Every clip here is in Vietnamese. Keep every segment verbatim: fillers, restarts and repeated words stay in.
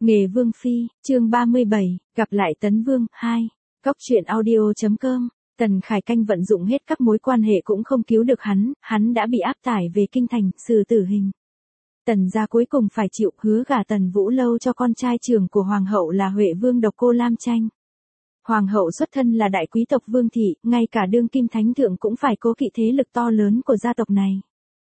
Nghề Vương Phi, chương ba mươi bảy, gặp lại Tấn Vương, hai. Góc truyện audio.com. Tần Khải Canh vận dụng hết các mối quan hệ cũng không cứu được hắn, hắn đã bị áp tải về kinh thành, xử tử hình. Tần gia cuối cùng phải chịu hứa gả Tần Vũ Lâu cho con trai trưởng của Hoàng hậu là Huệ Vương Độc Cô Lam Tranh. Hoàng hậu xuất thân là đại quý tộc Vương thị, ngay cả đương kim thánh thượng cũng phải cố kỵ thế lực to lớn của gia tộc này.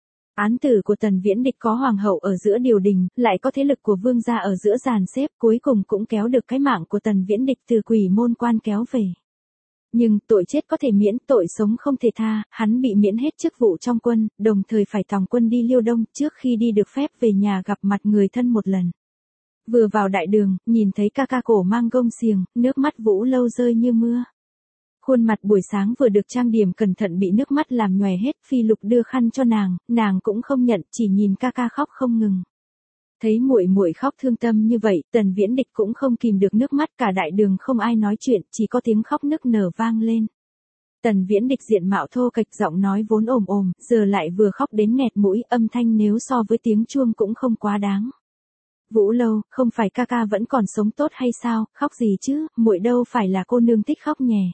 Án tử của Tần Viễn Địch có hoàng hậu ở giữa điều đình, lại có thế lực của vương gia ở giữa dàn xếp, cuối cùng cũng kéo được cái mạng của Tần Viễn Địch từ Quỷ Môn Quan kéo về. Nhưng tội chết có thể miễn, tội sống không thể tha, hắn bị miễn hết chức vụ trong quân, đồng thời phải tòng quân đi Liêu Đông, trước khi đi được phép về nhà gặp mặt người thân một lần. Vừa vào đại đường, nhìn thấy ca ca cổ mang gông xiềng, nước mắt Vũ Lâu rơi như mưa. Khuôn mặt buổi sáng vừa được trang điểm cẩn thận bị nước mắt làm nhòe hết, Phi Lục đưa khăn cho nàng, nàng cũng không nhận, chỉ nhìn ca ca khóc không ngừng. Thấy muội muội khóc thương tâm như vậy, Tần Viễn Địch cũng không kìm được nước mắt, cả đại đường không ai nói chuyện, chỉ có tiếng khóc nức nở vang lên. Tần Viễn Địch diện mạo thô kệch, giọng nói vốn ồm ồm, giờ lại vừa khóc đến nghẹt mũi, âm thanh nếu so với tiếng chuông cũng không quá đáng. Vũ Lâu, không phải ca ca vẫn còn sống tốt hay sao, khóc gì chứ, muội đâu phải là cô nương thích khóc nhè.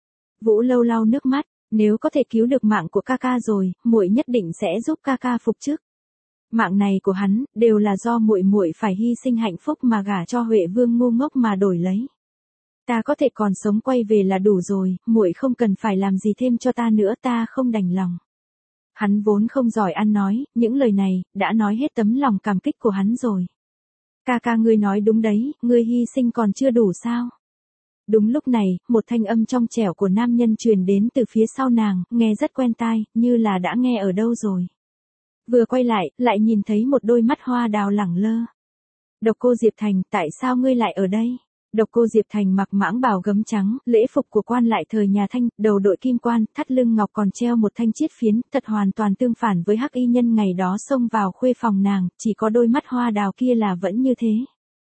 Vũ Lâu lau nước mắt, nếu có thể cứu được mạng của ca ca rồi, muội nhất định sẽ giúp ca ca phục chức. Mạng này của hắn đều là do muội muội phải hy sinh hạnh phúc mà gả cho Huệ Vương ngu ngốc mà đổi lấy. Ta có thể còn sống quay về là đủ rồi, muội không cần phải làm gì thêm cho ta nữa, ta không đành lòng. Hắn vốn không giỏi ăn nói, những lời này đã nói hết tấm lòng cảm kích của hắn rồi. Ca ca ngươi nói đúng đấy, ngươi hy sinh còn chưa đủ sao? Đúng lúc này, một thanh âm trong trẻo của nam nhân truyền đến từ phía sau nàng, nghe rất quen tai, như là đã nghe ở đâu rồi. Vừa quay lại, lại nhìn thấy một đôi mắt hoa đào lẳng lơ. Độc Cô Diệp Thành, tại sao ngươi lại ở đây? Độc Cô Diệp Thành mặc mãng bào gấm trắng, lễ phục của quan lại thời nhà Thanh, đầu đội kim quan, thắt lưng ngọc còn treo một thanh chiết phiến, thật hoàn toàn tương phản với hắc y nhân ngày đó xông vào khuê phòng nàng, chỉ có đôi mắt hoa đào kia là vẫn như thế.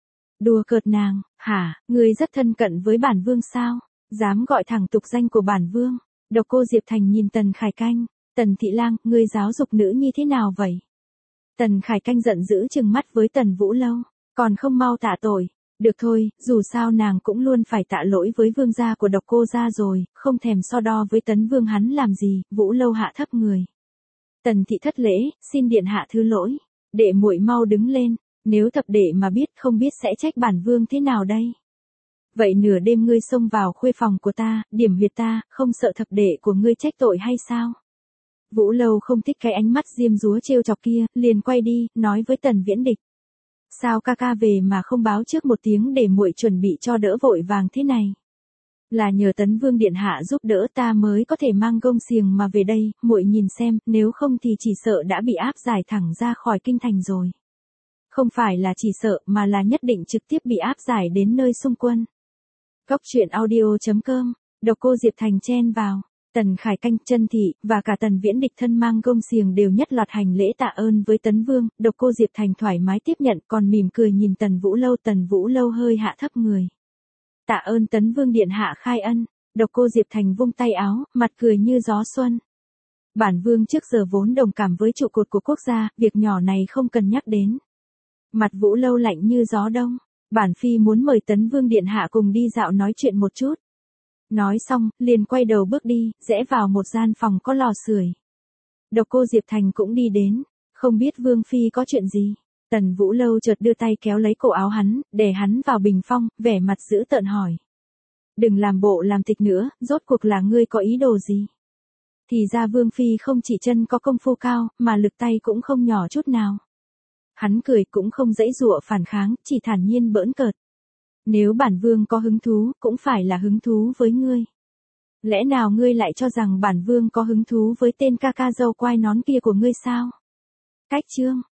Đùa cợt nàng, hả, ngươi rất thân cận với bản vương sao? Dám gọi thẳng tục danh của bản vương? Độc Cô Diệp Thành nhìn Tần Khải Canh, Tần Thị Lang, ngươi giáo dục nữ nhi thế nào vậy? Tần Khải Canh giận dữ trừng mắt với Tần Vũ Lâu, còn không mau tạ tội. Được thôi, dù sao nàng cũng luôn phải tạ lỗi với vương gia của Độc Cô gia rồi, không thèm so đo với Tấn Vương hắn làm gì. Vũ Lâu hạ thấp người. Tần Thị thất lễ, xin điện hạ thứ lỗi. Đệ muội mau đứng lên, nếu thập đệ mà biết không biết sẽ trách bản vương thế nào đây. Vậy nửa đêm ngươi xông vào khuê phòng của ta, điểm huyệt ta, không sợ thập đệ của ngươi trách tội hay sao? Vũ Lâu không thích cái ánh mắt diêm dúa trêu chọc kia, liền quay đi, nói với Tần Viễn Địch. Sao ca ca về mà không báo trước một tiếng để muội chuẩn bị cho đỡ vội vàng thế này? Là nhờ Tấn Vương điện hạ giúp đỡ ta mới có thể mang gông xiềng mà về đây, muội nhìn xem, nếu không thì chỉ sợ đã bị áp giải thẳng ra khỏi kinh thành rồi. Không phải là chỉ sợ mà là nhất định trực tiếp bị áp giải đến nơi xung quân. Góc truyện audio.com, Độc Cô Diệp Thành chen vào. Tần Khải Canh, Chân Thị, và cả Tần Viễn Địch thân mang gông xiềng đều nhất loạt hành lễ tạ ơn với Tấn Vương, Độc Cô Diệp Thành thoải mái tiếp nhận còn mỉm cười nhìn Tần Vũ Lâu. Tần Vũ Lâu hơi hạ thấp người. Tạ ơn Tấn Vương điện hạ khai ân. Độc Cô Diệp Thành vung tay áo, mặt cười như gió xuân. Bản vương trước giờ vốn đồng cảm với trụ cột của quốc gia, việc nhỏ này không cần nhắc đến. Mặt Vũ Lâu lạnh như gió đông. Bản phi muốn mời Tấn Vương điện hạ cùng đi dạo nói chuyện một chút. Nói xong, liền quay đầu bước đi, rẽ vào một gian phòng có lò sưởi. Độc Cô Diệp Thành cũng đi đến, không biết Vương Phi có chuyện gì. Tần Vũ Lâu chợt đưa tay kéo lấy cổ áo hắn, để hắn vào bình phong, vẻ mặt dữ tợn hỏi. Đừng làm bộ làm tịch nữa, rốt cuộc là ngươi có ý đồ gì? Thì ra Vương Phi không chỉ chân có công phu cao, mà lực tay cũng không nhỏ chút nào. Hắn cười cũng không dãy dụa phản kháng, chỉ thản nhiên bỡn cợt. Nếu bản vương có hứng thú, cũng phải là hứng thú với ngươi. Lẽ nào ngươi lại cho rằng bản vương có hứng thú với tên ca ca dâu quai nón kia của ngươi sao? Cách chương,